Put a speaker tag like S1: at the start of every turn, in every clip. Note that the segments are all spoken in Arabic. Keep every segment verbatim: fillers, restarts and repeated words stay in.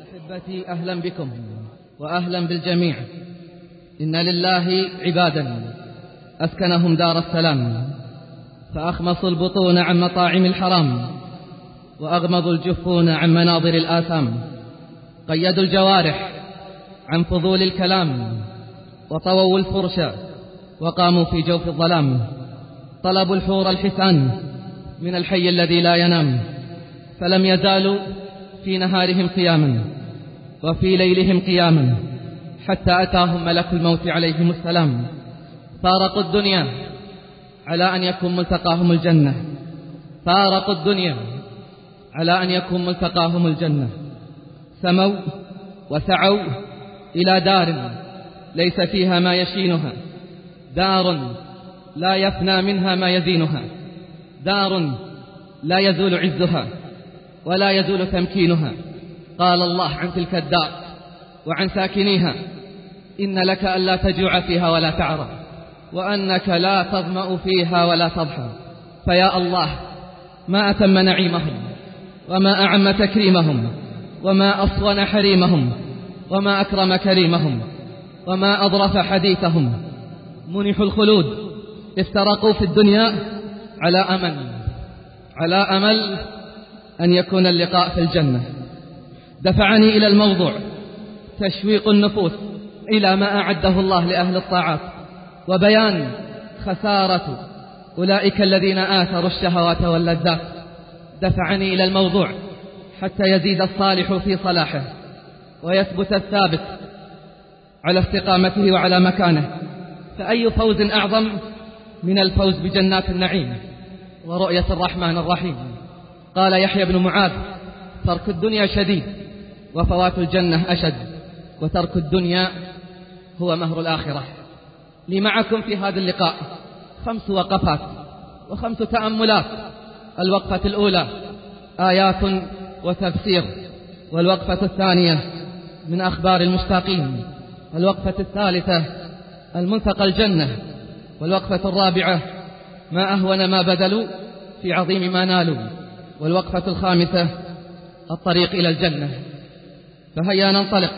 S1: أحبتي، أهلا بكم وأهلا بالجميع. إن لله عبادا أسكنهم دار السلام، فأخمصوا البطون عن مطاعم الحرام، وأغمضوا الجفون عن مناظر الآثام، قيدوا الجوارح عن فضول الكلام، وطووا الفرش وقاموا في جوف الظلام، طلبوا الحور الحسان من الحي الذي لا ينام، فلم يزالوا في نهارهم قياما وفي ليلهم قياما، حتى أتاهم ملك الموت عليهم السلام. فارقوا الدنيا على أن يكون ملتقاهم الجنة، فارقوا الدنيا على أن يكون ملتقاهم الجنة، سموا وسعوا إلى دار ليس فيها ما يشينها، دار لا يفنى منها ما يزينها، دار لا يزول عزها ولا يزول تمكينها. قال الله عن تلك الدار وعن ساكنيها: إن لك ألا تجوع فيها ولا تعرى، وأنك لا تظمأ فيها ولا تضحى. فيا الله، ما أتم نعيمهم، وما أعم تكريمهم، وما أصون حريمهم، وما أكرم كريمهم، وما أظرف حديثهم. منحوا الخلود، افترقوا في الدنيا على أمل على أمل أن يكون اللقاء في الجنة. دفعني إلى الموضوع تشويق النفوس إلى ما أعده الله لأهل الطاعات، وبيان خسارة أولئك الذين آثروا الشهوات واللذات. دفعني إلى الموضوع حتى يزيد الصالح في صلاحه، ويثبت الثابت على استقامته وعلى مكانه. فأي فوز أعظم من الفوز بجنات النعيم ورؤية الرحمن الرحيم. قال يحيى بن معاذ: ترك الدنيا شديد وفوات الجنة أشد، وترك الدنيا هو مهر الآخرة. لي معكم في هذا اللقاء خمس وقفات وخمس تأملات. الوقفة الأولى آيات وتفسير، والوقفة الثانية من أخبار المشتاقين، الوقفة الثالثة المنتقى الجنة، والوقفة الرابعة ما أهون ما بذلوا في عظيم ما نالوا، والوقفة الخامسة الطريق إلى الجنة. فهيا ننطلق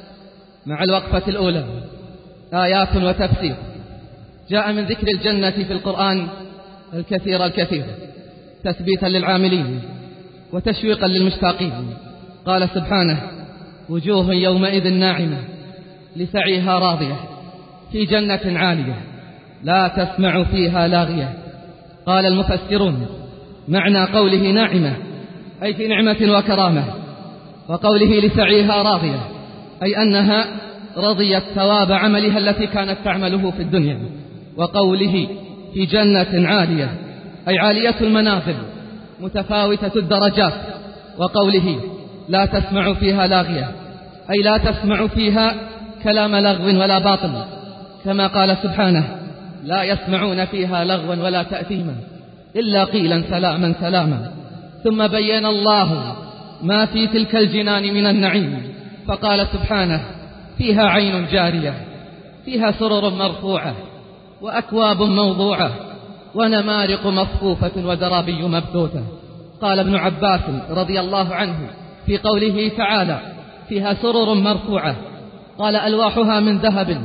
S1: مع الوقفة الأولى، آيات وتفسير. جاء من ذكر الجنة في القرآن الكثير الكثير تثبيتا للعاملين وتشويقا للمشتاقين. قال سبحانه: وجوه يومئذ ناعمة لسعيها راضية في جنة عالية لا تسمع فيها لاغية. قال المفسرون: معنى قوله ناعمة أي في نعمة وكرامة، وقوله لسعيها راضية أي أنها رضيت ثواب عملها التي كانت تعمله في الدنيا. وقوله في جنة عالية أي عالية المنازل متفاوتة الدرجات. وقوله لا تسمع فيها لاغية أي لا تسمع فيها كلام لغو ولا باطل، كما قال سبحانه: لا يسمعون فيها لغوا ولا تأثيما إلا قيلا سلاما سلاما. ثم بين الله ما في تلك الجنان من النعيم، فقال سبحانه: فيها عين جارية فيها سرر مرفوعة وأكواب موضوعة ونمارق مصفوفة وزرابي مبثوثة. قال ابن عباس رضي الله عنه في قوله تعالى: فيها سرر مرفوعة، قال: ألواحها من ذهب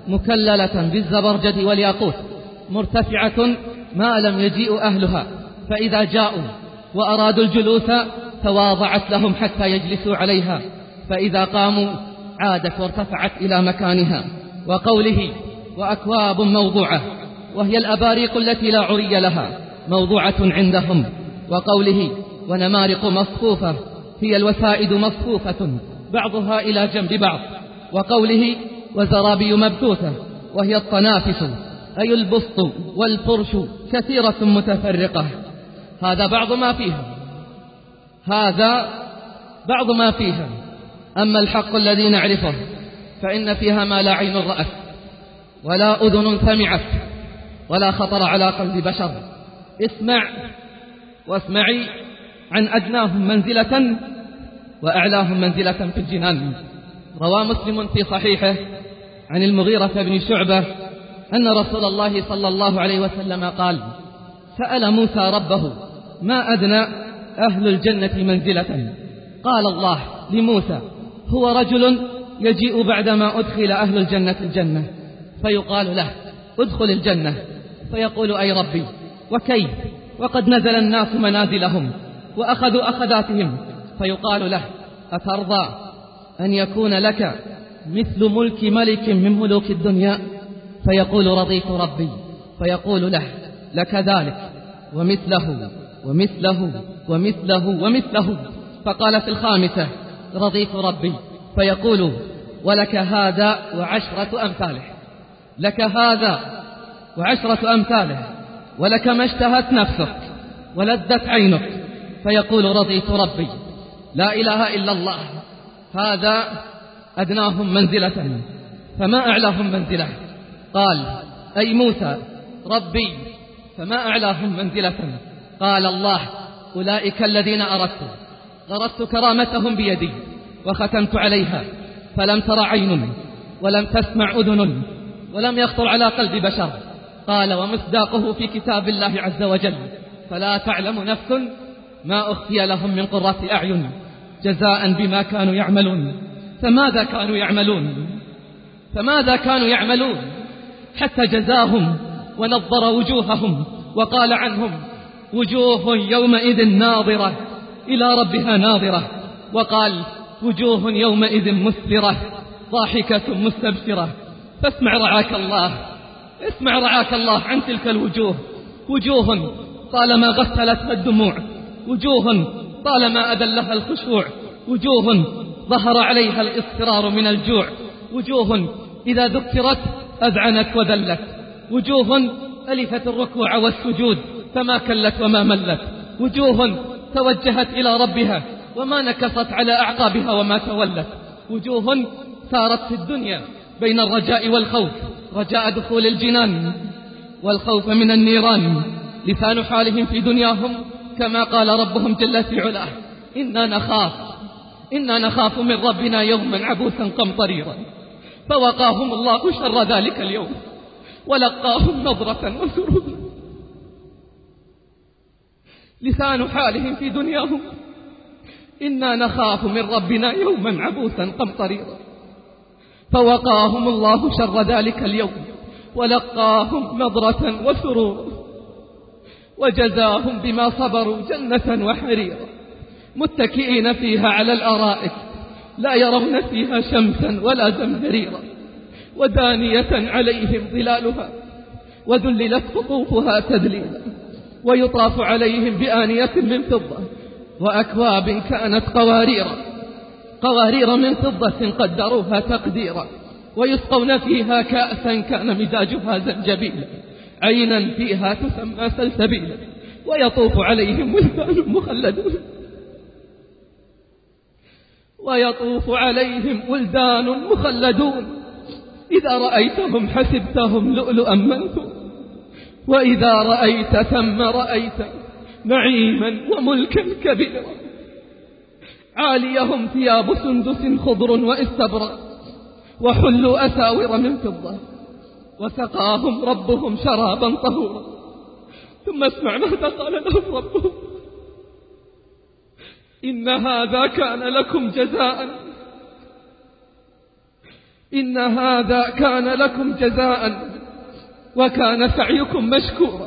S1: مكللة بالزبرجد والياقوت مرتفعة ما لم يجيء أهلها، فإذا جاءوا وأرادوا الجلوس تواضعت لهم حتى يجلسوا عليها، فإذا قاموا عادت وارتفعت إلى مكانها. وقوله وأكواب موضوعة وهي الأباريق التي لا عري لها موضوعة عندهم. وقوله ونمارق مصفوفة هي الوسائد مصفوفة بعضها إلى جنب بعض. وقوله وزرابي مبثوثة وهي الطنافس أي البسط والفرش كثيرة متفرقة. هذا بعض ما فيها هذا بعض ما فيها أما الحق الذي نعرفه فإن فيها ما لا عين رأت ولا أذن سمعت ولا خطر على قلب بشر. اسمع واسمعي عن أدناهم منزلة وأعلاهم منزلة في الجنان. روى مسلم في صحيحه عن المغيرة بن شعبة أن رسول الله صلى الله عليه وسلم قال: سأل موسى ربه ما أدنى أهل الجنة منزلة؟ قال الله لموسى: هو رجل يجيء بعدما أدخل أهل الجنة الجنة فيقال له ادخل الجنة، فيقول أي ربي وكيف وقد نزل الناس منازلهم وأخذوا أخذاتهم، فيقال له أترضى أن يكون لك مثل ملك ملك من ملوك الدنيا؟ فيقول رضيت ربي، فيقول له لك ذلك ومثله ومثله ومثله ومثله. فقال في الخامسة رضيت ربي، فيقول ولك هذا وعشرة أمثاله، لك هذا وعشرة أمثاله، ولك ما اشتهت نفسك ولذت عينك. فيقول رضيت ربي. لا إله إلا الله. هذا أدناهم منزلة، فما أعلاهم منزلة؟ قال أي موسى ربي فما أعلاهم منزلة؟ قال الله أولئك الذين أردت غرست كرامتهم بيدي وختمت عليها فلم تر عين ولم تسمع أذن ولم يخطر على قلب بشر. قال ومصداقه في كتاب الله عز وجل فلا تعلم نفس ما أخفي لهم من قرة أعين جزاء بما كانوا يعملون. فماذا كانوا يعملون؟ فماذا كانوا يعملون حتى جزاهم ونظر وجوههم وقال عنهم وجوه يومئذ ناظرة إلى ربها ناظرة، وقال وجوه يومئذ مسفرة ضاحكة مستبشرة. فاسمع رعاك الله، اسمع رعاك الله عن تلك الوجوه، وجوه طالما غسلتها الدموع، وجوه طالما أدلها الخشوع، وجوه ظهر عليها الإصفرار من الجوع، وجوه إذا ذكرت أذعنت وذلت، وجوه ألفت الركوع والسجود فما كلت وما ملت، وجوه توجهت إلى ربها وما نكصت على أعقابها وما تولت، وجوه سارت في الدنيا بين الرجاء والخوف، رجاء دخول الجنان والخوف من النيران. لسان حالهم في دنياهم كما قال ربهم جل في علاه إنا نخاف إنا نخاف من ربنا يوما عبوسا قمطريرا، فوقاهم الله شر ذلك اليوم ولقاهم نظرة وسرورا. لسان حالهم في دنياهم إنا نخاف من ربنا يوما عبوسا قمطريرا، فوقاهم الله شر ذلك اليوم ولقاهم نظرة وسرورا، وجزاهم بما صبروا جنة وحريرا متكئين فيها على الأرائك لا يرون فيها شمسا ولا زمهريرا، ودانية عليهم ظلالها وذللت قطوفها تذليلا، ويطاف عليهم بآنية من فضة وأكواب كانت قواريرا قوارير من فضة قدروها تقديرا، ويسقون فيها كأسا كان مزاجها زنجبيلا عينا فيها تسمى سلسبيلا، ويطوف عليهم ولدان مخلدون ويطوف عليهم ولدان مخلدون إذا رأيتهم حسبتهم لؤلؤا منثورا، وإذا رأيت ثم رأيت نعيما وملكا كبيرا، عاليهم ثياب سندس خضر واستبرق وحلوا أساور من فضة وسقاهم ربهم شرابا طهورا. ثم اسمع ماذا قال لهم ربهم إن هذا كان لكم جزاء إن هذا كان لكم جزاء وكان سعيكم مشكورا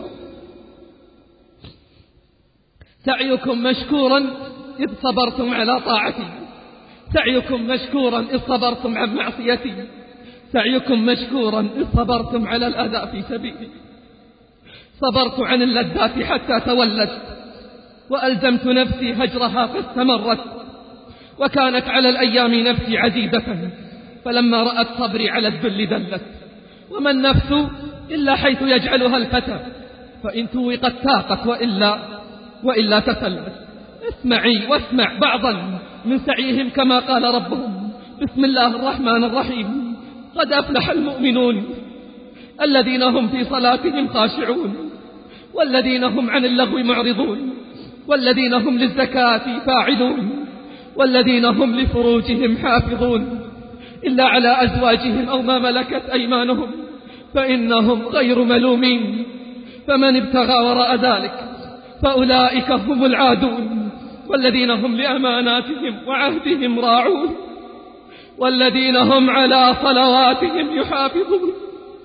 S1: سعيكم مشكورا إذ صبرتم على طاعتي، سعيكم مشكورا إذ صبرتم عن معصيتي، سعيكم مشكورا إذ صبرتم على الأذى في سبيلي. صبرت عن اللذات حتى تولت وألزمت نفسي هجرها فاستمرت، وكانت على الأيام نفسي عزيزة فلما رأت صبري على الذل دلت. وما النفس إلا حيث يجعلها الفتى، فإن توقت تاقت وإلا, وإلا تسلت. اسمعي واسمع بعضا من سعيهم كما قال ربهم بسم الله الرحمن الرحيم قد أفلح المؤمنون الذين هم في صلاتهم خاشعون والذين هم عن اللغو معرضون والذين هم للزكاة فاعلون والذين هم لفروجهم حافظون إلا على أزواجهم أو ما ملكت أيمانهم فإنهم غير ملومين، فمن ابتغى وراء ذلك فأولئك هم العادون والذين هم لأماناتهم وعهدهم راعون.
S2: والذين هم على صلواتهم يحافظون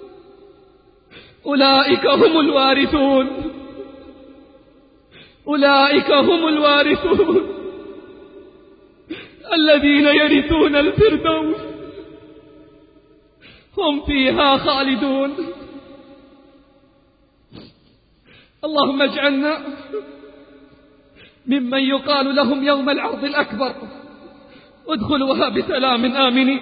S2: أولئك هم الوارثون أولئك هم الوارثون الذين يرثون الفردوس هم فيها خالدون. اللهم اجعلنا ممن يقال لهم يوم العرض الأكبر ادخلوها بسلام آمنين.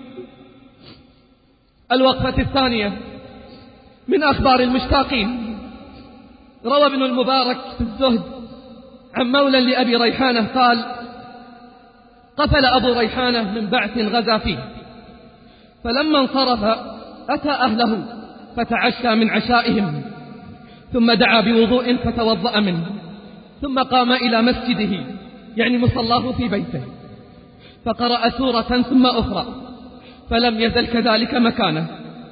S2: الوقفة الثانية من أخبار المشتاقين. روى ابن المبارك في الزهد عن مولى لأبي ريحانة قال: قفل أبو ريحانة من بعث غزا فيه، فلما انصرف أتى أهله فتعشى من عشائهم، ثم دعا بوضوء فتوضأ منه، ثم قام إلى مسجده يعني مصلاه في بيته، فقرأ سورة ثم أخرى، فلم يزل كذلك مكانه،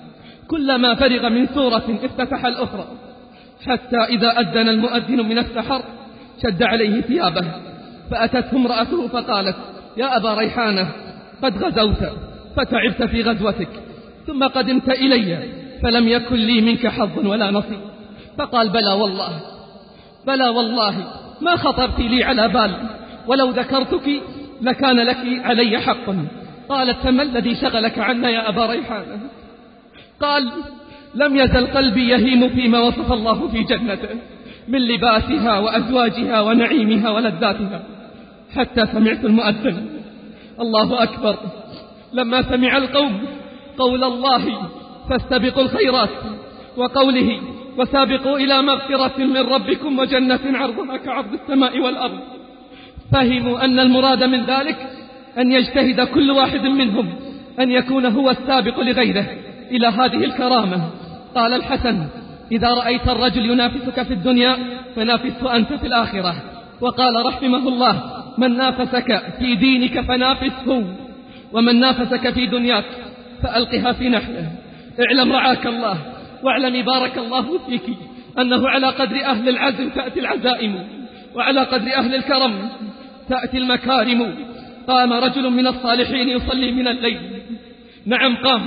S2: كلما فرغ من سورة افتتح الأخرى، حتى إذا أذن المؤذن من السحر شد عليه ثيابه، فأتته امرأته فقالت: يا أبا ريحانة قد غزوت فتعبت في غزوتك، ثم قدمت إلي فلم يكن لي منك حظ ولا نصيب. فقال: بلى والله بلى والله ما خطرت لي على بال، ولو ذكرتك لكان لك علي حق. قالت: فما الذي شغلك عنا يا أبا ريحانة؟ قال: لم يزل قلبي يهيم فيما وصف الله في جنته من لباسها وأزواجها ونعيمها ولذاتها، حتى سمعت المؤذن الله أكبر. لما سمع القوم قول الله فاستبقوا الخيرات وقوله وسابقوا إلى مغفرة من ربكم وجنة عرضها كعرض السماء والأرض، فهموا أن المراد من ذلك أن يجتهد كل واحد منهم أن يكون هو السابق لغيره إلى هذه الكرامة. قال الحسن: إذا رأيت الرجل ينافسك في الدنيا فنافسه أنت في الآخرة. وقال رحمه الله: من نافسك في دينك فنافسه، ومن نافسك في دنياك فألقها في نحله. اعلم رعاك الله واعلم بارك الله فيك أنه على قدر أهل العزم تأتي العزائم، وعلى قدر أهل الكرم تأتي المكارم. قام رجل من الصالحين يصلي من الليل، نعم قام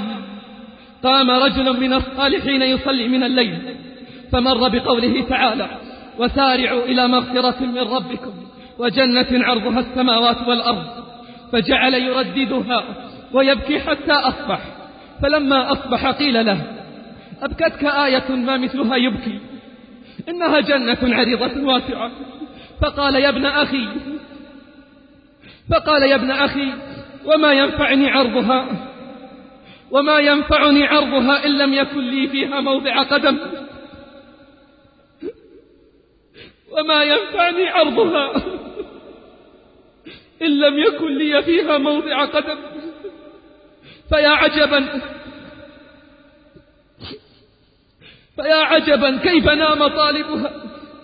S2: قام رجل من الصالحين يصلي من الليل، فمر بقوله تعالى: وسارعوا إلى مغفرة من ربكم وجنة عرضها السماوات والأرض، فجعل يرددها ويبكي حتى أصبح. فلما أصبح قيل له: أبكتك آية ما مثلها يبكي، إنها جنة عريضة واسعة. فقال: يا ابن أخي فقال يا ابن أخي وما ينفعني عرضها وما ينفعني عرضها إن لم يكن لي فيها موضع قدم وما ينفعني عرضها إن لم يكن لي فيها موضع قدم. فيا عجبا فيا عجبا كيف نام طالبها،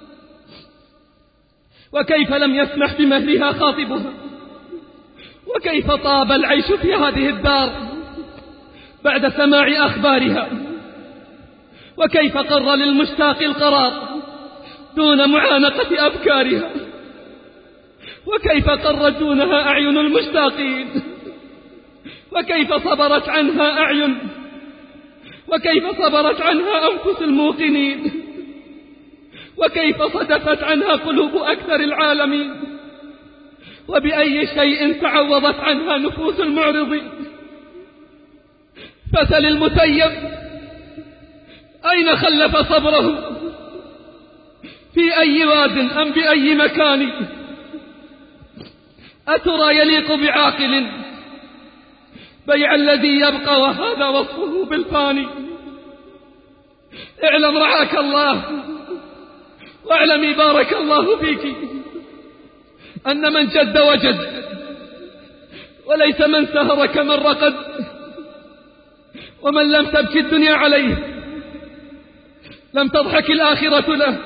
S2: وكيف لم يسمح بمهلها خاطبها، وكيف طاب العيش في هذه الدار بعد سماع أخبارها، وكيف قر للمشتاق القرار دون معانقة أبكارها، وكيف قر دونها أعين المشتاقين، وكيف صبرت عنها أعين، وكيف صبرت عنها أنفس الموقنين، وكيف صدفت عنها قلوب أكثر العالمين، وبأي شيء تعوضت عنها نفوس المعرضين. فسل المتيم أين خلف صبره، في أي واد أم بأي مكان؟ أترى يليق بعاقل بيع الذي يبقى وهذا وصفه بالفاني؟ اعلم رعاك الله واعلمي بارك الله فيك أن من جد وجد، وليس من سهر كمن رقد، ومن لم تبكي الدنيا عليه لم تضحك الآخرة له.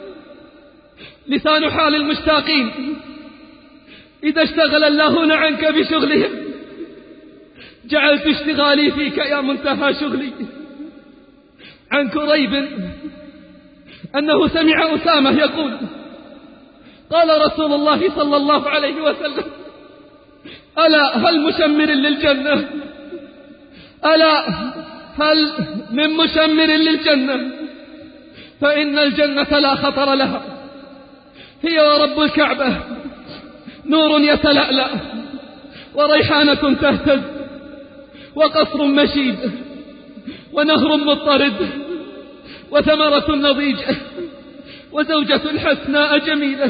S2: لسان حال المشتاقين إذا اشتغل اللهون عنك بشغلهم جعلت اشتغالي فيك يا منتهى شغلي. عن كريب أنه سمع أسامة يقول: قال رسول الله صلى الله عليه وسلم: ألا هل مشمر للجنة؟ ألا هل من مشمر للجنة؟ فإن الجنة لا خطر لها، هي ورب الكعبة نور يتلألأ، وريحانة تهتز، وقصر مشيد، ونهر مضطرد، وثمرة نضيجة، وزوجة حسناء جميلة،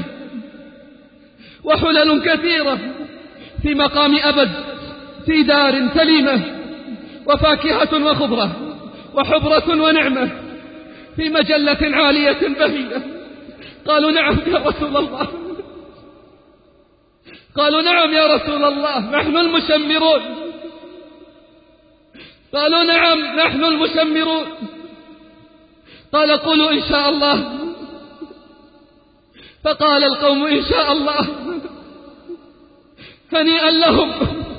S2: وحلل كثيرة في مقام أبد، في دار سليمة، وفاكهة وخضرة، وحبرة ونعمة، في مجلة عالية بهية. قالوا نعم يا رسول الله، قالوا نعم يا رسول الله، نحن المشمرون. قالوا نعم نحن المشمرون. قال قولوا إن شاء الله. فقال القوم إن شاء الله. هنيئا لهم،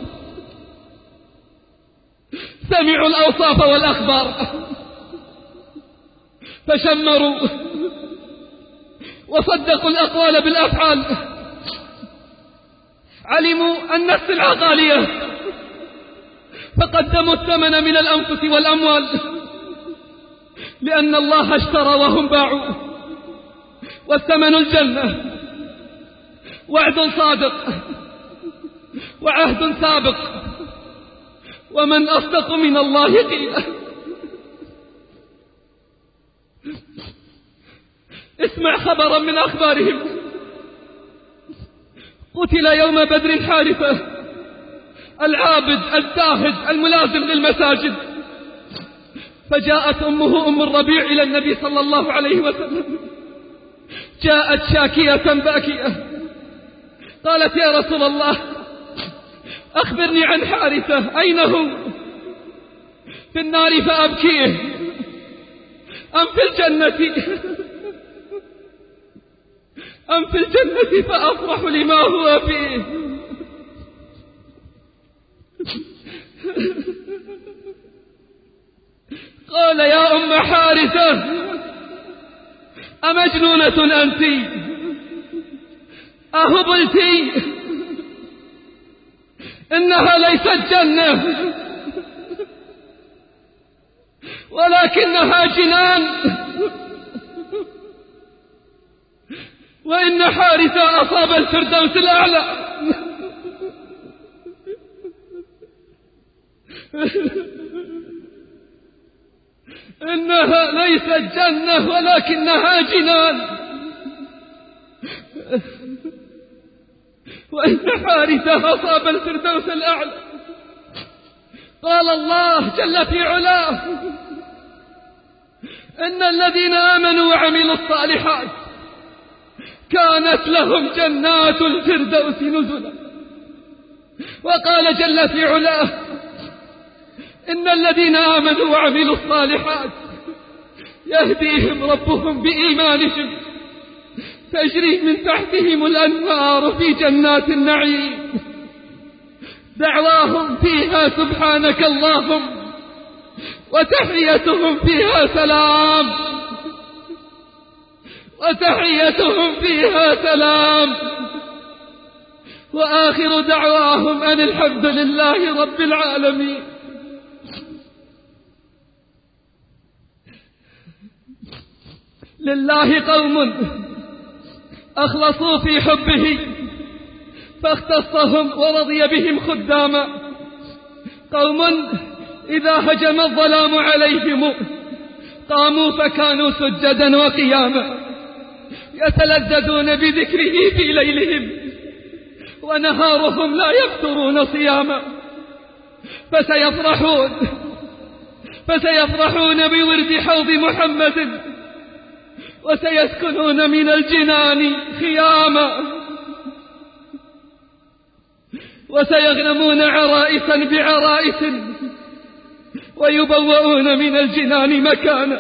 S2: سمعوا الأوصاف والأخبار فشمروا وصدقوا الأقوال بالأفعال. علموا أن السلعة غالية فقدموا الثمن من الأنفس والأموال، لأن الله اشترى وهم باعوا، والثمن الجنة، وعد صادق وعهد سابق، ومن أصدق من الله قيلا. اسمع خبرا من أخبارهم. قتل يوم بدر حارثة العابد الزاهد الملازم للمساجد، فجاءت أمه أم الربيع إلى النبي صلى الله عليه وسلم، جاءت شاكية باكية، قالت يا رسول الله أخبرني عن حارثة، أين هو؟ في النار فأبكيه أم في الجنة؟ أم في الجنة فأفرح لما هو فيه؟ قال يا أم حارثة أمجنونة أنت؟ أهبلت؟ إنها ليست جنة ولكنها جنان، وإن حارثة أصاب الفردوس الأعلى. إنها ليست جنة ولكنها جنان، وإن حارثة أصاب الفردوس الأعلى. قال الله جل في علاه إن الذين آمنوا وعملوا الصالحات كانت لهم جنات الفردوس نزلا. وقال جل في علاه إن الذين آمنوا وعملوا الصالحات يهديهم ربهم بإيمانهم تجري من تحتهم الأنهار في جنات النعيم، دعواهم فيها سبحانك اللهم وتحيتهم فيها سلام، وتحيتهم فيها سلام، وآخر دعواهم أن الحمد لله رب العالمين. لله قوم أخلصوا في حبه فاختصهم ورضي بهم خداما، قوم إذا هجم الظلام عليهم قاموا فكانوا سجدا وقياما، يتلذذون بذكره في ليلهم ونهارهم لا يفترون صياما، فسيفرحون فسيفرحون بورد حوض محمد، وسيسكنون من الجنان خياما، وسيغنمون عرائسا بعرائس، ويبوؤون من الجنان مكانا،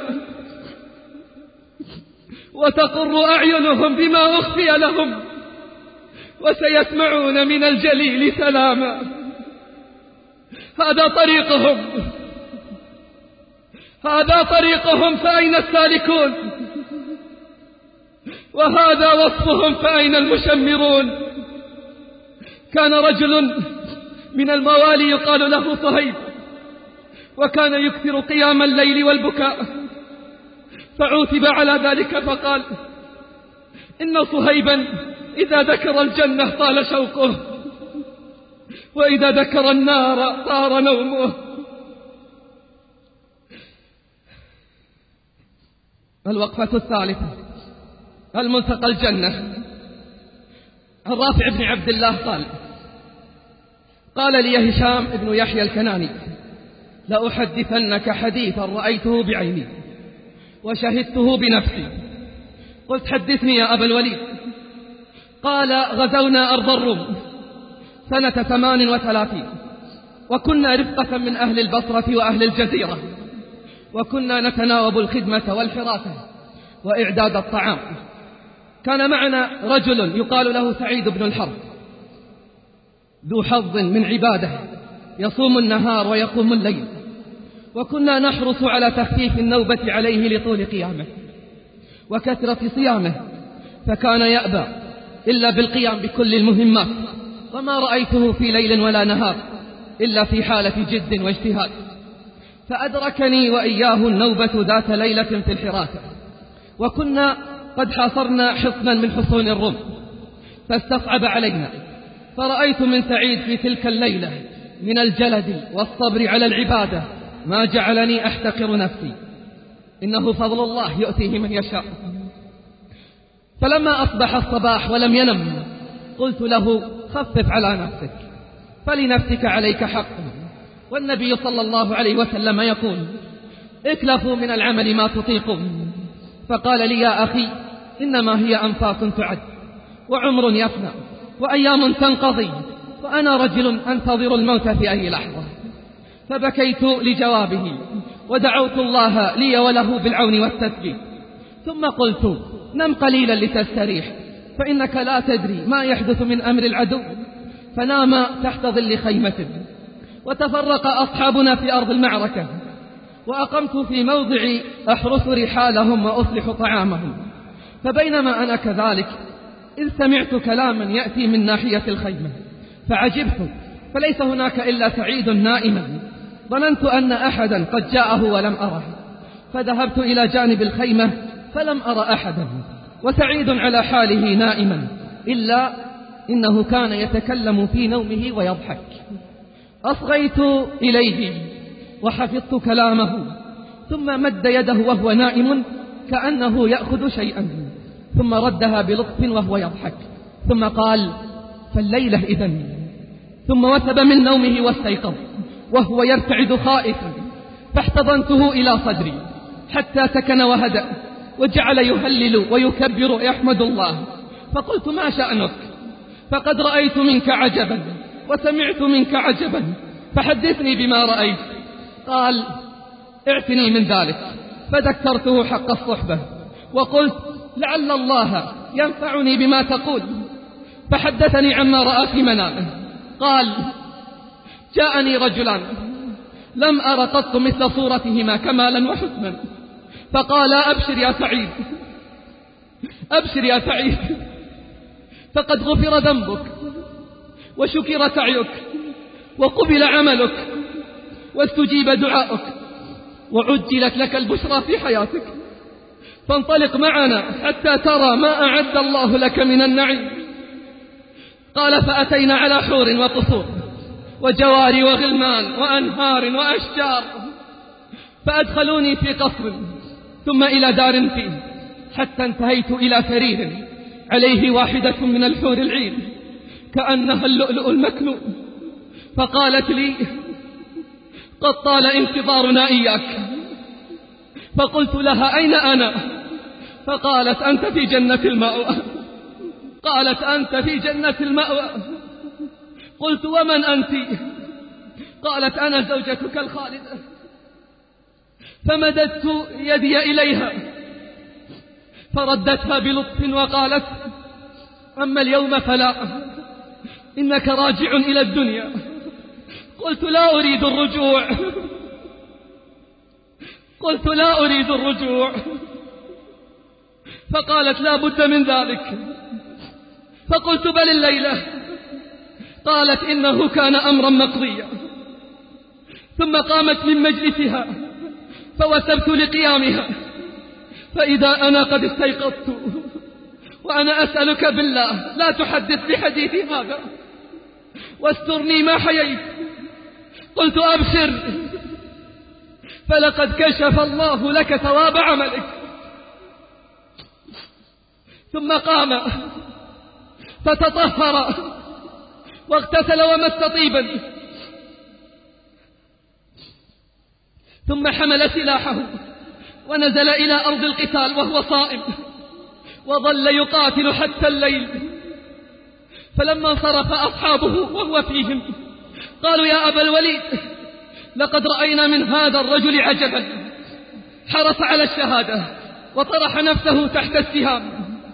S2: وتقر أعينهم بما أخفي لهم، وسيسمعون من الجليل سلاما. هذا طريقهم هذا طريقهم فأين السالكون؟ وهذا وصفهم فأين المشمرون؟ كان رجل من الموالي يقال له صهيب، وكان يكثر قيام الليل والبكاء، فعوتب على ذلك فقال: إن صهيبا إذا ذكر الجنة طال شوقه، وإذا ذكر النار طار نومه. الوقفة الثالثة، الملتقى الجنة. عن رافع بن عبد الله قال: قال لي هشام بن يحيى الكناني: لأحدثنك حديثا رأيته بعيني وشهدته بنفسي. قلت: حدثني يا أبا الوليد. قال: غزونا أرض الروم سنة ثمان وثلاثين، وكنا رفقة من أهل البصرة وأهل الجزيرة، وكنا نتناوب الخدمة والحراسة وإعداد الطعام. كان معنا رجل يقال له سعيد بن الحرب، ذو حظ من عباده، يصوم النهار ويقوم الليل، وكنا نحرص على تخفيف النوبة عليه لطول قيامه وكثرة صيامه، فكان يأبى إلا بالقيام بكل المهمات، وما رأيته في ليل ولا نهار إلا في حالة جد واجتهاد. فأدركني وإياه النوبة ذات ليلة في الحراسة، وكنا قد حاصرنا حصنا من حصون الروم، فاستصعب علينا، فرأيت من سعيد في تلك الليلة من الجلد والصبر على العبادة ما جعلني أحتقر نفسي، إنه فضل الله يؤتيه من يشاء. فلما أصبح الصباح ولم ينم قلت له: خفف على نفسك، فلنفسك عليك حق، والنبي صلى الله عليه وسلم يقول: اكلفوا من العمل ما تطيقون. فقال لي: يا أخي، إنما هي أنفاس تعد، وعمر يفنى، وأيام تنقضي، وأنا رجل أنتظر الموت في أي لحظة. فبكيت لجوابه، ودعوت الله لي وله بالعون والتثبيت، ثم قلت: نم قليلا لتستريح، فإنك لا تدري ما يحدث من أمر العدو. فنام تحت ظل خيمة، وتفرق أصحابنا في أرض المعركة، وأقمت في موضع أحرس رحالهم وأصلح طعامهم. فبينما أنا كذلك إذ سمعت كلاما يأتي من ناحية الخيمة، فعجبت، فليس هناك إلا سعيد نائما. ظننت أن أحدا قد جاءه ولم أره، فذهبت إلى جانب الخيمة فلم أر أحدا، وسعيد على حاله نائما، إلا إنه كان يتكلم في نومه ويضحك. أصغيت إليه وحفظت كلامه، ثم مد يده وهو نائم كأنه يأخذ شيئا، ثم ردها بلطف وهو يضحك، ثم قال: فالليلة إذن. ثم وثب من نومه واستيقظ وهو يرتعد خائفا، فاحتضنته إلى صدري حتى سكن وهدأ، وجعل يهلل ويكبر ويحمد الله. فقلت: ما شأنك؟ فقد رأيت منك عجبا وسمعت منك عجبا، فحدثني بما رأيت. قال: اعتني من ذلك. فذكرته حق الصحبة، وقلت: لعل الله ينفعني بما تقول. فحدثني عما رأى في منامه. قال: جاءني رجلان لم أر قط مثل صورتهما كمالا وحسنا، فقالا: أبشر يا سعيد، أبشر يا سعيد، فقد غفر ذنبك وشكر سعيك وقبل عملك واستجيب دعاؤك وعجلت لك البشرى في حياتك، فانطلق معنا حتى ترى ما أعد الله لك من النعيم. قال: فأتينا على حور وقصور وجواري وغلمان وأنهار وأشجار، فأدخلوني في قصر ثم إلى دار فيه، حتى انتهيت إلى سرير عليه واحدة من الحور العين كأنها اللؤلؤ المكنون، فقالت لي: قد طال انتظارنا إياك. فقلت لها: أين أنا؟ فقالت: أنت في جنة المأوى. قالت: أنت في جنة المأوى. قلت: ومن أنت؟ قالت: أنا زوجتك الخالدة. فمددت يدي إليها فردتها بلطف وقالت: أما اليوم فلا، إنك راجع إلى الدنيا. قلت: لا أريد الرجوع، قلت: لا أريد الرجوع. فقالت: لا بد من ذلك. فقلت: بل الليلة. قالت إنه كان أمرا مقضيا. ثم قامت من مجلسها فوثبت لقيامها، فإذا أنا قد استيقظت وأنا أسألك بالله لا تحدث بحديثي هذا واسترني ما حييت. قلت أبشر فلقد كشف الله لك ثواب عملك. ثم قام فتطهر واغتسل ومس طيبا، ثم حمل سلاحه ونزل إلى أرض القتال وهو صائم، وظل يقاتل حتى الليل. فلما انصرف أصحابه وهو فيهم قالوا يا أبا الوليد لقد رأينا من هذا الرجل عجبا، حرص على الشهادة وطرح نفسه تحت السهام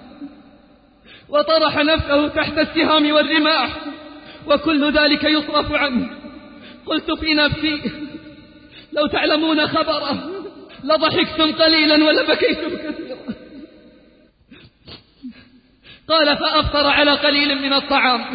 S2: وطرح نفسه تحت السهام والرماح وكل ذلك يصرف عنه. قلت في نفسي لو تعلمون خبره لضحكتم قليلا ولبكيتم كثيرا. قال فأفطر على قليل من الطعام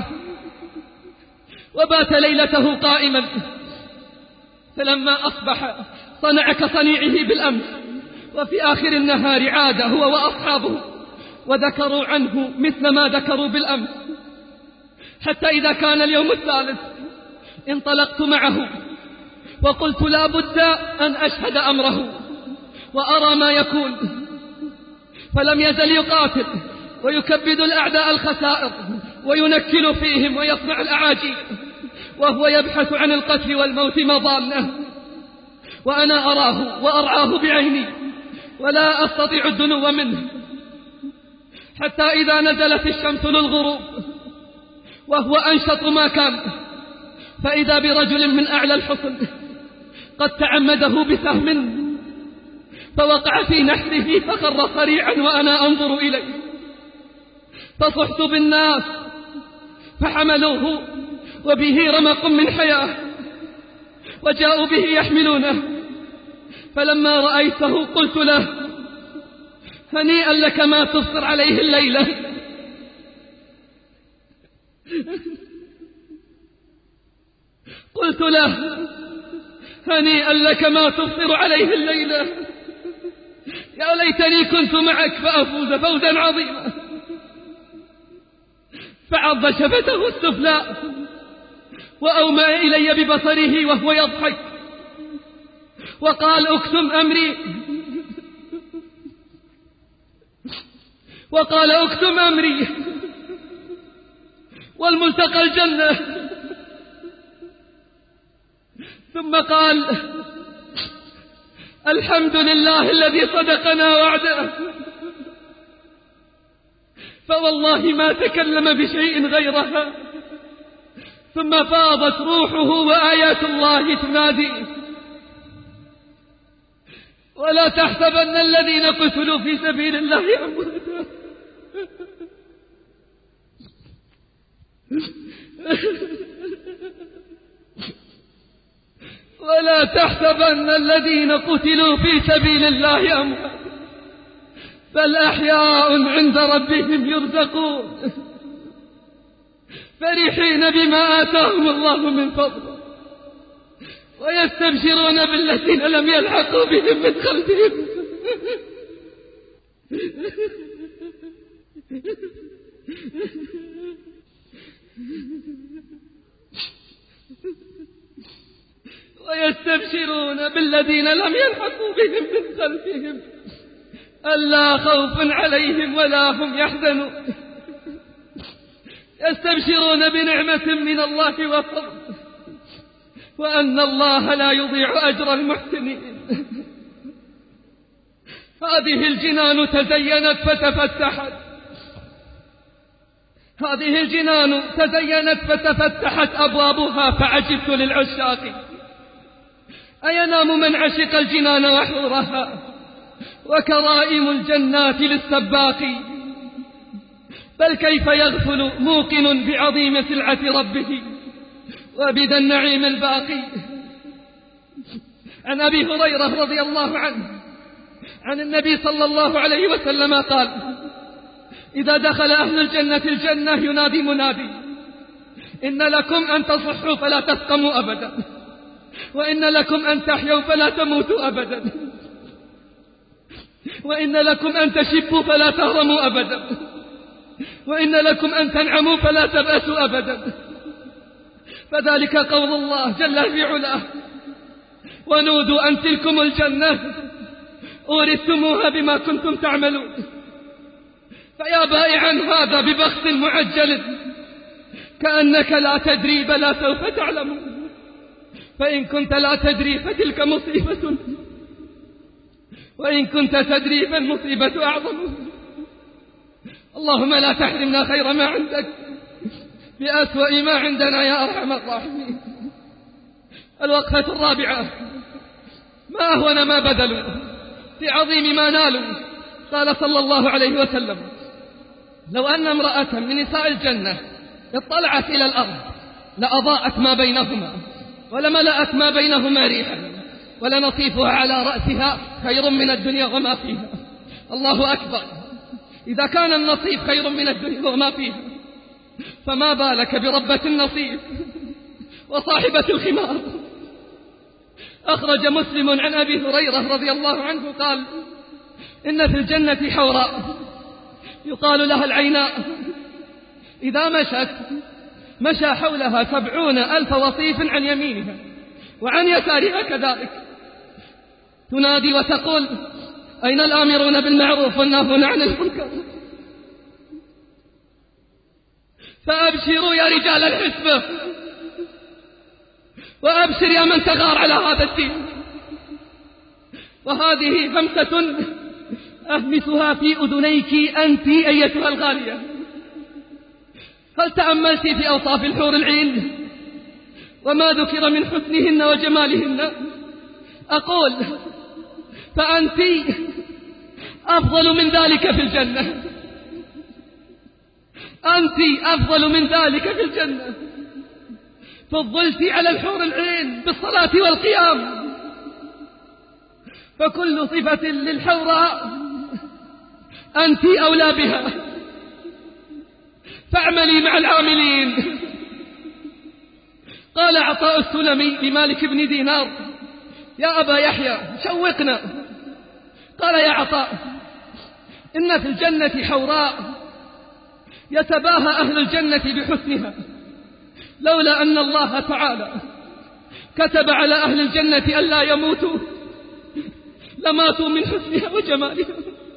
S2: وبات ليلته قائما، فلما أصبح صنع كصنيعه بالأمس، وفي آخر النهار عاد هو وأصحابه وذكروا عنه مثل ما ذكروا بالأمس، حتى إذا كان اليوم الثالث انطلقت معه وقلت لا بد أن أشهد أمره وأرى ما يكون. فلم يزل يقاتل ويكبد الأعداء الخسائر وينكل فيهم ويصنع الأعاجيب، وهو يبحث عن القتل والموت مضانه، وأنا أراه وأرعاه بعيني ولا أستطيع الدنو منه. حتى إذا نزلت الشمس للغروب وهو أنشط ما كان، فإذا برجل من أعلى الحصن قد تعمده بسهم فوقع في نحره فخر صريعا وأنا أنظر إليه، فصحت بالناس فحملوه وبه رمق من حياة وجاءوا به يحملونه. فلما رأيته قلت له هنيئا لك ما تفطر عليه الليلة. قلت له هنيئا لك ما تفطر عليه الليلة، يا ليتني كنت معك فأفوز فوزا عظيما. فعض شفته السفلى وأومأ إلي ببصره وهو يضحك وقال اكتم أمري وقال اكتم أمري والملتقى الجنة. ثم قال الحمد لله الذي صدقنا وعده، فوالله ما تكلم بشيء غيرها. ثم فاضت روحه وآيات الله تنادي ولا تحسبن الذين قتلوا في سبيل الله أمواتا ولا تحسبن الذين قتلوا في سبيل الله أمواتا بل أحياء عند ربهم يرزقون فرحين بما آتاهم الله من فضله ويستبشرون بالذين لم يلحقوا بهم من خلفهم ويستبشرون بالذين لم يلحقوا بهم من خلفهم ألا خوف عليهم ولا هم يحزنون يستبشرون بنعمة من الله وفضل وأن الله لا يضيع أجر المحسنين. هذه الجنان تزينت فتفتحت هذه الجنان تزينت فتفتحت أبوابها فعجبت للعشاق أينام من عشق الجنان وحورها وكرائم الجنات للسباق بل كيف يغفل موقن بعظيم سلعة ربه وبذا النعيم الباقي. عن أبي هريرة رضي الله عنه عن النبي صلى الله عليه وسلم قال إذا دخل أهل الجنة الجنة ينادي منادي إن لكم أن تصحوا فلا تسقموا أبدا، وإن لكم أن تحيوا فلا تموتوا أبدا، وإن لكم أن تشبوا فلا تهرموا أبدا، وإن لكم أن تنعموا فلا تبأسوا أبدا. فذلك قول الله جل في علاه: ونودوا أن تلكم الجنة أورثتموها بما كنتم تعملون. فيا بائعا هذا ببخت معجل كأنك لا تدري بلى سوف تعلم، فإن كنت لا تدري فتلك مصيبة، وإن كنت تدري فالمصيبة أعظم. اللهم لا تحرمنا خير ما عندك بأسوأ ما عندنا يا أرحم الراحمين. الوقفة الرابعة: ما أهون ما بذلوا في عظيم ما نالوا. قال صلى الله عليه وسلم: لو أن امرأة من نساء الجنة اطلعت إلى الأرض لأضاءت ما بينهما ولملأت ما بينهما ريحا ولنصيفها على رأسها خير من الدنيا وما فيها. الله أكبر! إذا كان النصيف خير من الدنيا وما فيها، فما بالك بربة النصيف وصاحبة الخمار. أخرج مسلم عن أبي هريرة رضي الله عنه قال: إن في الجنة حوراء يقال لها العيناء، إذا مشت مشى حولها سبعون ألف وصيف عن يمينها وعن يسارها كذلك، تنادي وتقول: أين الآمرون بالمعروف والناهون عن المنكر؟ فأبشروا يا رجال الحسبة، وأبشر يا من تغار على هذا الدين. وهذه خمسة أهمسها في أذنيك أنت أيتها الغالية. هل تأملت في أوصاف الحور العين وما ذكر من حسنهن وجمالهن؟ أقول فأنت أفضل من ذلك في الجنة، أنت أفضل من ذلك في الجنة. فضلت على الحور العين بالصلاة والقيام، فكل صفة للحوراء أنت أولى بها، فاعملي مع العاملين. قال عطاء السلمي لمالك بن دينار: يا أبا يحيى شوقنا. قال: يا عطاء، إن في الجنة حوراء يتباهى أهل الجنة بحسنها، لولا أن الله تعالى كتب على أهل الجنة ألا يموتوا لماتوا من حسنها وجمالها.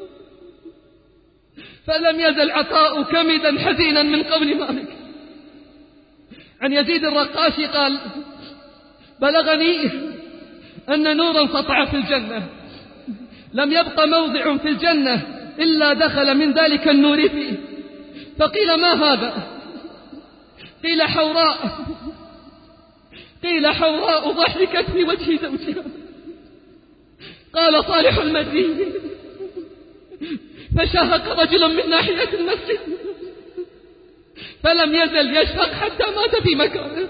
S2: فلم يزل عطاء كمدا حزينا من قول مالك. عن يزيد الرقاشي قال: بلغني أن نورا سطع في الجنة لم يبق موضع في الجنة إلا دخل من ذلك النور فيه، فقيل: ما هذا؟ قيل: حوراء. قيل: حوراء ضحكت في وجه زوجها. قال صالح المدني: فشهق رجل من ناحية المسجد فلم يزل يشهق حتى مات في مكانه.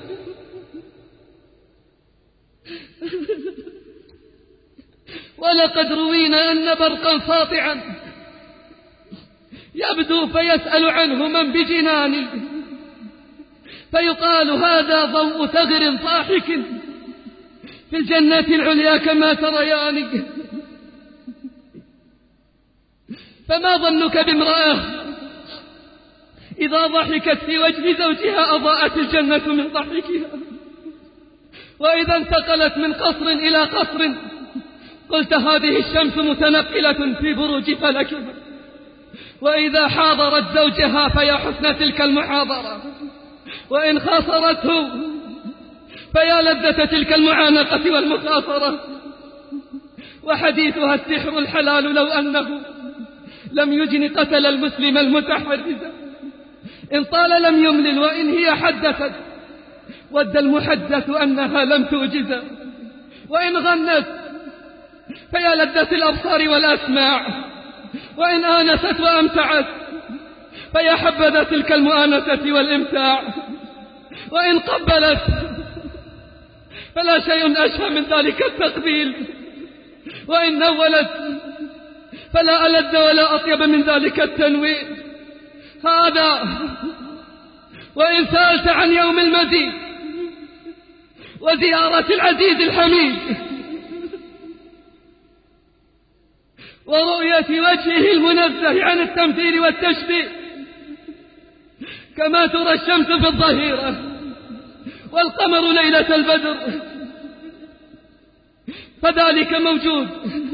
S2: ولقد روينا أن برقا ساطعا يبدو فيسأل عنه من بجناني، فيقال: هذا ضوء ثغر ضاحك في الجنة العليا كما تريان. فما ظنك بامرأة إذا ضحكت في وجه زوجها أضاءت الجنة من ضحكها، وإذا انتقلت من قصر إلى قصر قلت هذه الشمس متنقلة في بروج فلكها، وإذا حاضرت زوجها فيا حسن تلك المحاضرة، وإن خاصرته فيا لذة تلك المعانقة والمخاصرة. وحديثها السحر الحلال لو أنه لم يجن قتل المسلم المتحرز، إن طال لم يملل، وإن هي حدثت ود المحدث أنها لم توجز، وإن غنت فيا لذة الأبصار والأسماع، وإن آنست وأمتعت فيا حبذا تلك المؤانسة والإمتاع، وإن قبلت فلا شيء أشهى من ذلك التقبيل، وإن نولت فلا ألذ ولا أطيب من ذلك التنوير. هذا وإن سألت عن يوم المزيد وزيارة العزيز الحميد ورؤية وجهه المنزه عن التمثيل والتشبيه كما ترى الشمس في الظهيرة والقمر ليلة البدر، فذلك موجود.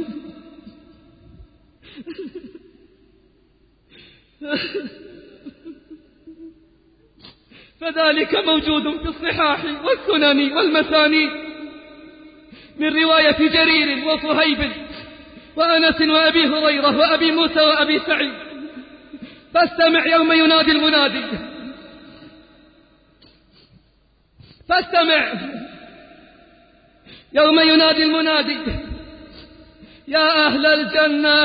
S2: فذلك موجود في الصحاح والسنن والمسانيد من رواية جرير وصهيب وأنس وأبي هريرة وأبي موسى وأبي سعيد. فاستمع يوم ينادي المنادي، فاستمع يوم ينادي المنادي: يا أهل الجنة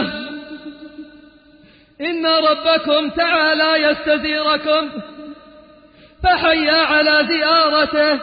S2: إن ربكم تعالى يستزيركم، فحيا على زيارته،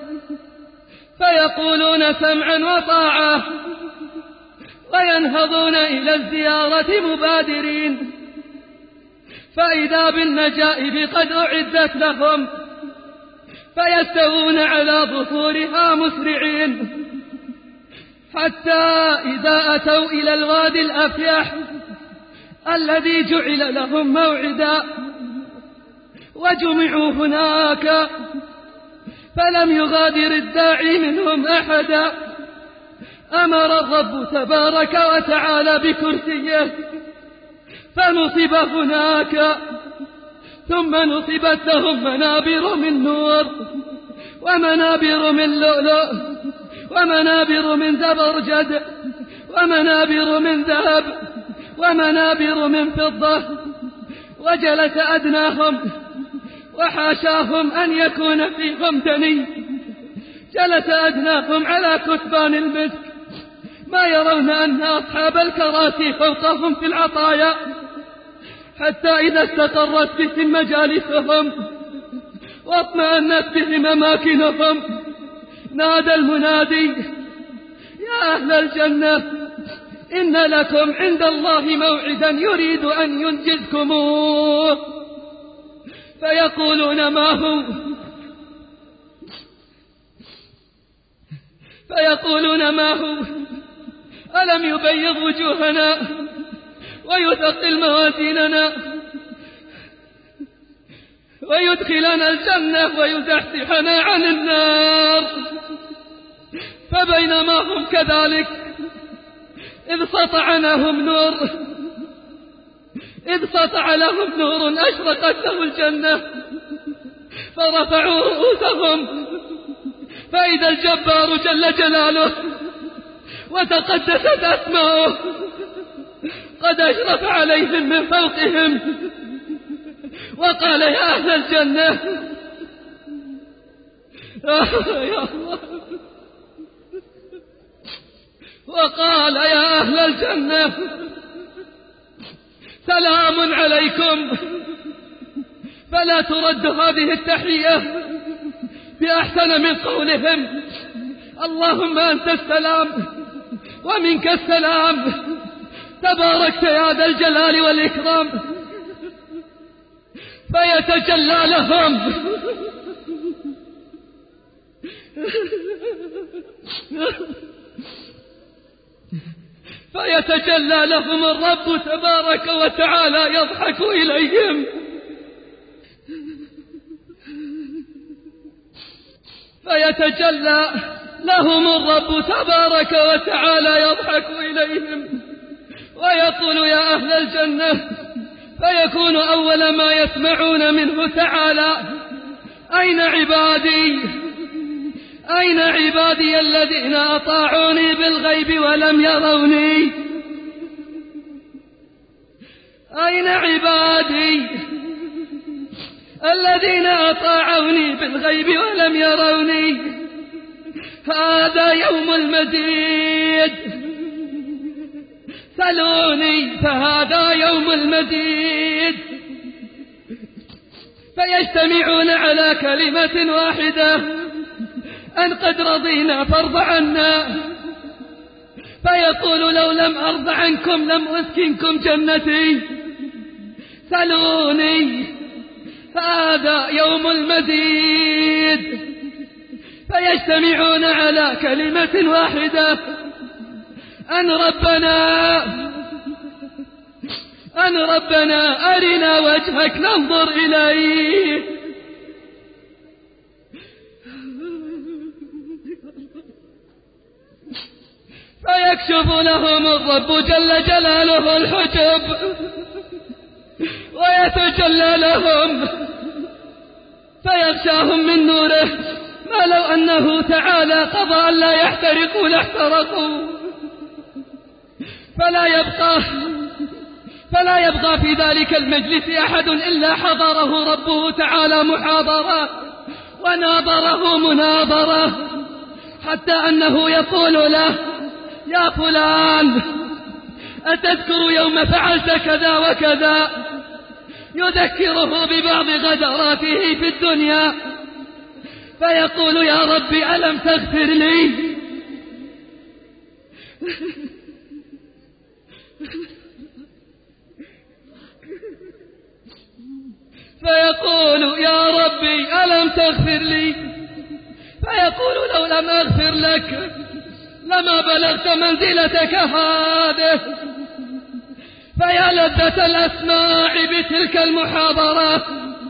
S2: فيقولون سمعا وطاعة وينهضون إلى الزيارة مبادرين، فإذا بالنجائب قد أعدت لهم فيستوون على ظهورها مسرعين، حتى إذا أتوا إلى الوادي الأفيح الذي جعل لهم موعدا وجمعوا هناك فلم يغادر الداعي منهم أحدا، أمر الرب تبارك وتعالى بكرسيه فنصب هناك، ثم نصبت لهم منابر من نور ومنابر من لؤلؤ ومنابر من زبرجد ومنابر من ذهب ومنابر من فضة، وجلس أدناهم وحاشاهم أن يكون فيهم دني، جلس أدناهم على كثبان المسك، ما يرون أن أصحاب الكراسي فوقهم في العطايا، حتى إذا استقرت بهم مجالسهم واطمأنت بهم أماكنهم نادى المنادي: يا أهل الجنة إن لكم عند الله موعدا يريد أن ينجزكموه. فيقولون ما هو فيقولون ما هو ألم يبيض وجوهنا ويثقل موازيننا ويدخلنا الجنة ويزحزحنا عن النار؟ فبينما هم كذلك إذ سطع لهم نور إذ سطع لهم نور أشرقت له الجنة، فرفعوا رؤوسهم فإذا الجبار جل جلاله وتقدست أسماؤه قد أشرف عليهم من فوقهم وقال: يا أهل الجنة يا الله وقال: يا أهل الجنة سلام عليكم. فلا ترد هذه التحية بأحسن من قولهم: اللهم أنت السلام ومنك السلام، تباركت يا ذا الجلال والإكرام. فيتجلى لهم فيتجلى لهم الرب تبارك وتعالى يضحك إليهم، فيتجلى لهم الرب تبارك وتعالى يضحك إليهم ويقول: يا أهل الجنة. فيكون أول ما يسمعون منه تعالى: أين عبادي أين عبادي الذين أطاعوني بالغيب ولم يروني؟ أين عبادي الذين أطاعوني بالغيب ولم يروني؟ هذا يوم المزيد، سلوني فهذا يوم المزيد. فيجتمعون على كلمة واحدة: أن قد رضينا فارض عنا. فيقول: لو لم أرض عنكم لم أسكنكم جنتي، سلوني هذا يوم المزيد، فيجتمعون على كلمة واحدة: أن ربنا أن ربنا أرنا وجهك ننظر إليه. فيكشف لهم الرب جل جلاله الحجب ويتجلى لهم فيغشاهم من نوره ما لو أنه تعالى قضى أن لا يحترقوا لاحترقوا. فلا يبقى فلا يبقى في ذلك المجلس أحد إلا حضره ربه تعالى محاضرة وناظره مناظرة، حتى أنه يقول له: يا فلان، أتذكر يوم فعلت كذا وكذا؟ يذكره ببعض غدراته في الدنيا، فيقول: يا ربي ألم تغفر لي؟ فيقول: يا ربي ألم تغفر لي؟ فيقول: لو لم أغفر لك لما بلغت منزلتك هذه. فيا لذة الأسماع بتلك المحاضرة،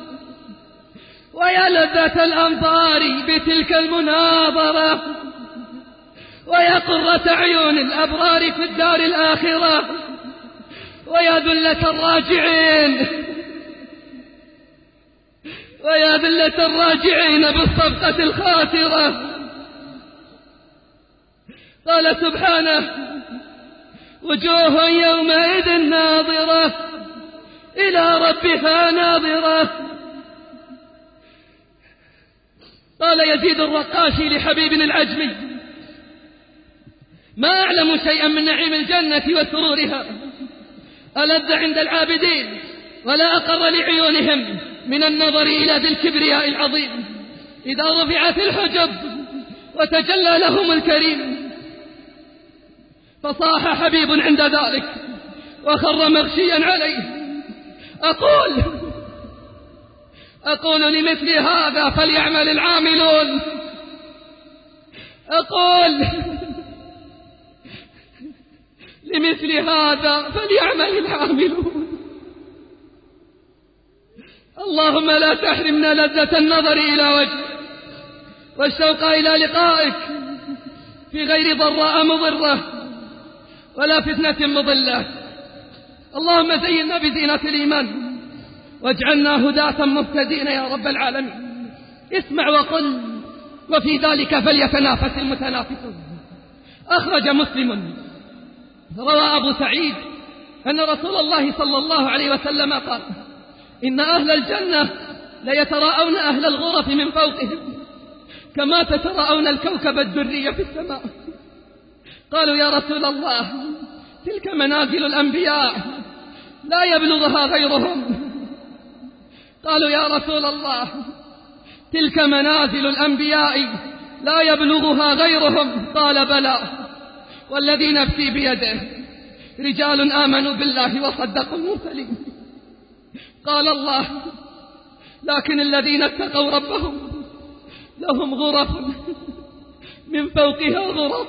S2: ويا لذة الأنظار بتلك المناظرة، ويا قرة عيون الأبرار في الدار الآخرة، ويا ذلة الراجعين ويا ذلة الراجعين بالصفقة الخاسرة. قال سبحانه: وجوه يومئذ ناظرة إلى ربها ناظرة. قال يزيد الرقاشي لحبيبنا العجمي: ما أعلم شيئا من نعيم الجنة وسرورها ألذ عند العابدين ولا أقر لعيونهم من النظر إلى ذي الكبرياء العظيم إذا رفعت الحجب وتجلى لهم الكريم. فصاح حبيب عند ذلك وخر مغشيا عليه: أقول أقول لمثل هذا فليعمل العاملون. أقول لمثل هذا فليعمل العاملون. اللهم لا تحرمنا لذة النظر إلى وجهك والشوق إلى لقائك في غير ضراء مضرة ولا فتنة مضلة. اللهم زينا بزينة الإيمان واجعلنا هداة مهتدين يا رب العالمين. اسمع وقل: وفي ذلك فليتنافس المتنافسون. أخرج مسلم روى أبو سعيد أن رسول الله صلى الله عليه وسلم قال: إن أهل الجنة ليتراءون أهل الغرف من فوقهم كما تتراءون الكوكب الدري في السماء. قالوا: يا رسول الله، تلك منازل الأنبياء لا يبلغها غيرهم. قالوا: يا رسول الله، تلك منازل الأنبياء لا يبلغها غيرهم. قال: بلى، والذي نفسي بيده، رجال آمنوا بالله وصدقوا المرسلين. قال الله: لكن الذين اتقوا ربهم لهم غرف من فوقها غرف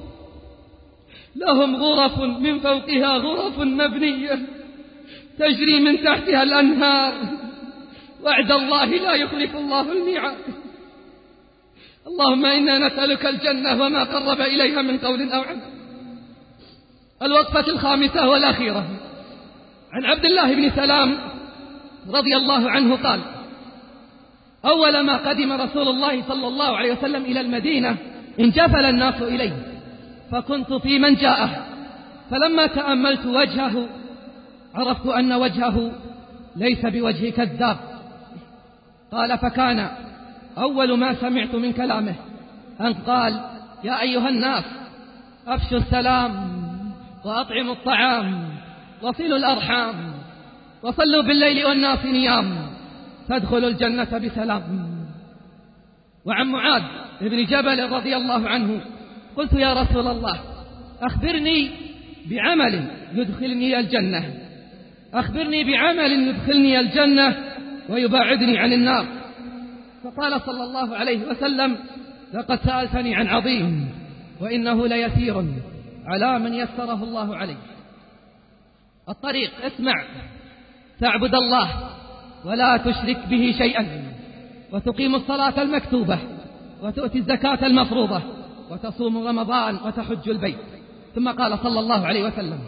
S2: لهم غرف من فوقها غرف مبنية تجري من تحتها الأنهار، وعد الله لا يخلف الله الميعاد. اللهم إنا نسألك الجنة وما قرب إليها من قول أو عمل. الوقفة الخامسة والأخيرة عن عبد الله بن سلام رضي الله عنه قال: أول ما قدم رسول الله صلى الله عليه وسلم إلى المدينة انجفل الناس إليه، فكنت في من جاءه، فلما تأملت وجهه عرفت أن وجهه ليس بوجه كذاب. قال: فكان أول ما سمعت من كلامه أن قال: يا أيها الناس، أفشوا السلام وأطعموا الطعام وصلوا الأرحام وصلوا بالليل والناس نيام فادخلوا الجنة بسلام. وعن معاذ بن جبل رضي الله عنه قلت: يا رسول الله، أخبرني بعمل يدخلني الجنة أخبرني بعمل يدخلني الجنة ويباعدني عن النار. فقال صلى الله عليه وسلم: لقد سألتني عن عظيم وإنه ليسير على من يسره الله عليه. الطريق: اسمع، تعبد الله ولا تشرك به شيئا، وتقيم الصلاة المكتوبة، وتؤتي الزكاة المفروضة، وتصوم رمضان، وتحج البيت. ثم قال صلى الله عليه وسلم: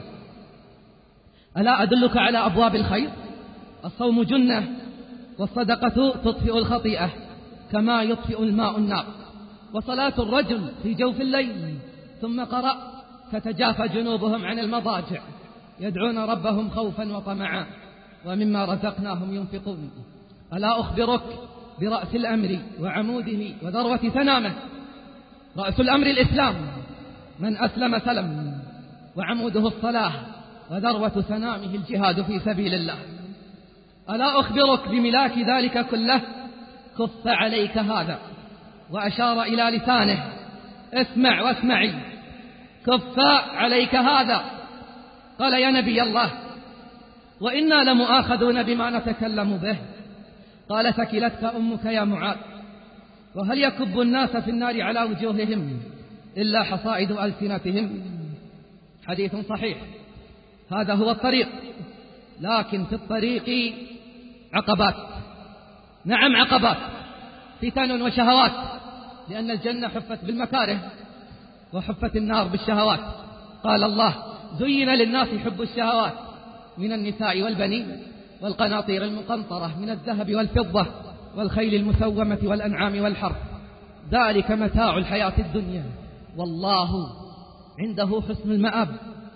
S2: ألا أدلك على أبواب الخير؟ الصوم جنة، والصدقة تطفئ الخطيئة كما يطفئ الماء النار، وصلاة الرجل في جوف الليل. ثم قرأ: تتجافى جنوبهم عن المضاجع يدعون ربهم خوفا وطمعا ومما رزقناهم ينفقون. ألا أخبرك برأس الأمر وعموده وذروة سنامه؟ رأس الأمر الإسلام، من أسلم سلم، وعموده الصلاة، وذروة سنامه الجهاد في سبيل الله. ألا أخبرك بملاك ذلك كله؟ كف عليك هذا، وأشار إلى لسانه: اسمع واسمعي، كف عليك هذا. قال: يا نبي الله، وإنا لمؤاخذون بما نتكلم به. قال: ثكلتك أمك يا معاذ، وهل يكب الناس في النار على وجوههم إلا حصائد ألسنتهم؟ حديث صحيح. هذا هو الطريق، لكن في الطريق عقبات. نعم عقبات، فتن وشهوات، لأن الجنة حفت بالمكاره وحفت النار بالشهوات. قال الله: زين للناس حب الشهوات من النساء والبنين والقناطير المقنطرة من الذهب والفضة والخيل المسومة والأنعام والحرث، ذلك متاع الحياة الدنيا والله عنده حسن المآب.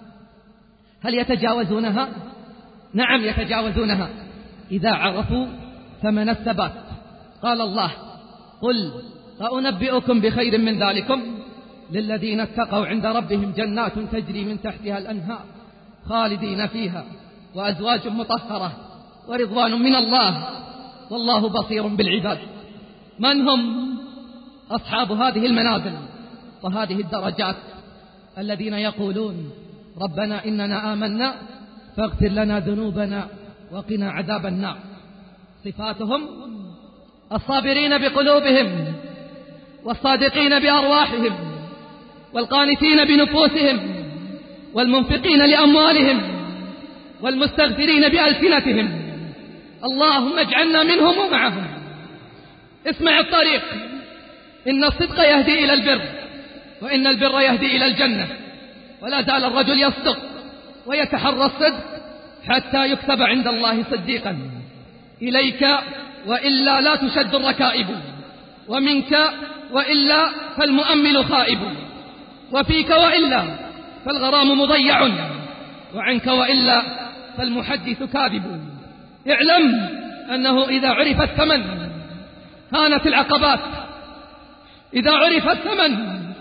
S2: هل يتجاوزونها؟ نعم يتجاوزونها إذا عرفوا ثمن الثبات. قال الله: قل أنبئكم بخير من ذلكم للذين اتقوا عند ربهم جنات تجري من تحتها الأنهار خالدين فيها وأزواج مطهرة ورضوان من الله والله بصير بالعباد. من هم أصحاب هذه المنازل وهذه الدرجات؟ الذين يقولون: ربنا إننا آمنا فاغفر لنا ذنوبنا وقنا عذاب النار. صفاتهم: الصابرين بقلوبهم، والصادقين بأرواحهم، والقانتين بنفوسهم، والمنفقين لأموالهم، والمستغفرين بألسنتهم. اللهم اجعلنا منهم ومعهم. اسمع الطريق: إن الصدق يهدي إلى البر، وإن البر يهدي إلى الجنة، ولا زال الرجل يصدق ويتحرى الصدق حتى يكتب عند الله صديقا. إليك وإلا لا تشد الركائب، ومنك وإلا فالمؤمل خائب، وفيك وإلا فالغرام مضيع، وعنك وإلا فالمحدث كاذب. اعلم أنه إذا عرف الثمن هانت العقبات، إذا عرف الثمن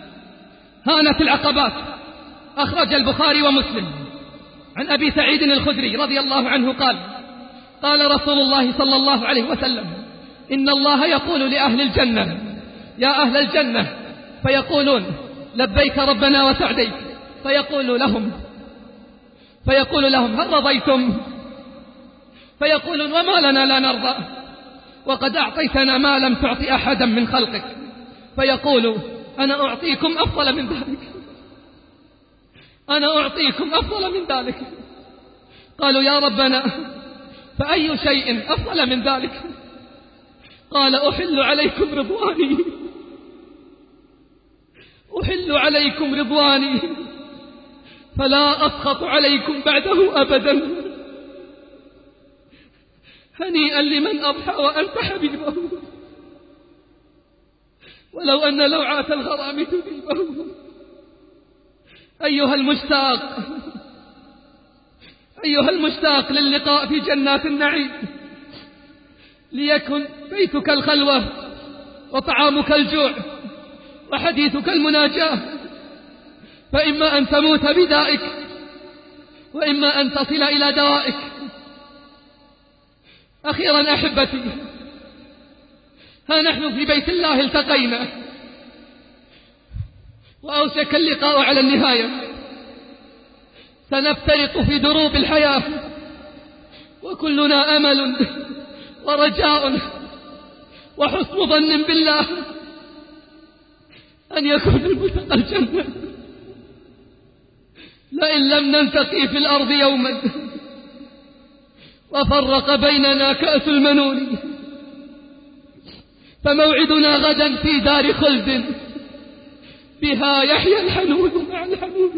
S2: هانت العقبات. أخرج البخاري ومسلم عن أبي سعيد الخدري رضي الله عنه قال: قال رسول الله صلى الله عليه وسلم: إن الله يقول لأهل الجنة: يا أهل الجنة، فيقولون: لبيك ربنا وسعديك. فيقول لهم فيقول لهم: هل رضيتم؟ فيقولون: وما لنا لا نرضى، وقد أعطيتنا ما لم تعط أحدا من خلقك. فيقول: أنا أعطيكم أفضل من ذلك، أنا أعطيكم أفضل من ذلك. قالوا: يا ربنا فأي شيء أفضل من ذلك؟ قال: أحل عليكم رضواني، أحل عليكم رضواني فلا أسخط عليكم بعده أبدا. هنيئا لمن أضحى وأنت حبيبه، ولو أن لوعة الغرام تذيبه. أيها المشتاق، أيها المشتاق للقاء في جنات النعيم، ليكن بيتك الخلوة وطعامك الجوع وحديثك المناجاة، فإما أن تموت بدائك وإما أن تصل إلى دوائك. أخيرا أحبتي، ها نحن في بيت الله التقينا، وأوشك اللقاء على النهاية. سنفترق في دروب الحياة، وكلنا أمل ورجاء وحسن ظن بالله أن يكون الملتقى الجنة. لئن لم نلتقي في الأرض يوما وفرق بيننا كأس المنون فموعدنا غدا في دار خلد بها يحيى الحنون مع الحنون.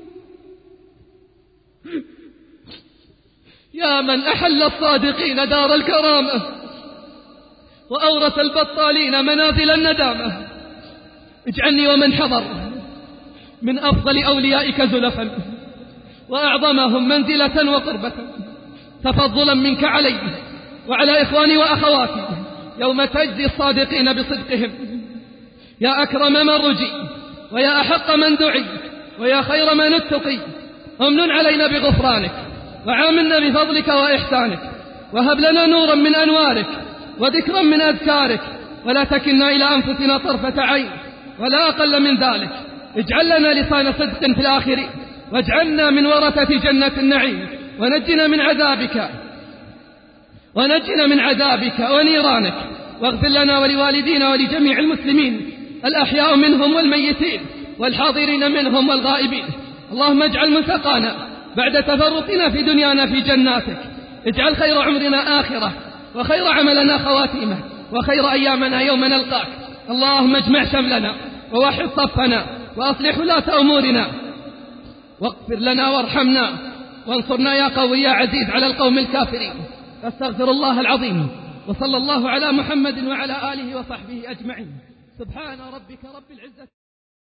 S2: يا من أحل الصادقين دار الكرامة وأورث البطالين منازل الندامة، اجعلني ومن حضر من أفضل أوليائك زلفا وأعظمهم منزلة وقربة تفضلا منك علي وعلى إخواني وأخواتي يوم تجزي الصادقين بصدقهم. يا أكرم من رجي ويا أحق من دعي ويا خير من اتقي، امن علينا بغفرانك وعاملنا بفضلك وإحسانك، وهب لنا نورا من أنوارك وذكرا من أذكارك، ولا تكلنا إلى أنفسنا طرفة عين ولا أقل من ذلك. اجعل لنا لسان صدق في الآخرين، واجعلنا من ورثة جنة النعيم، ونجنا من عذابك ونجنا من عذابك ونيرانك، واغفر لنا ولوالدينا ولجميع المسلمين الأحياء منهم والميتين والحاضرين منهم والغائبين. اللهم اجعل ملتقانا بعد تفرقنا في دنيانا في جناتك، اجعل خير عمرنا آخرة وخير عملنا خواتيمه وخير أيامنا يوم نلقاك. اللهم اجمع شملنا ووحد صفنا وأصلح ولاة أمورنا، واغفر لنا وارحمنا وانصرنا يا قوي يا عزيز على القوم الكافرين. أستغفر الله العظيم، وصلى الله على محمد وعلى آله وصحبه أجمعين. سبحان ربك رب العزة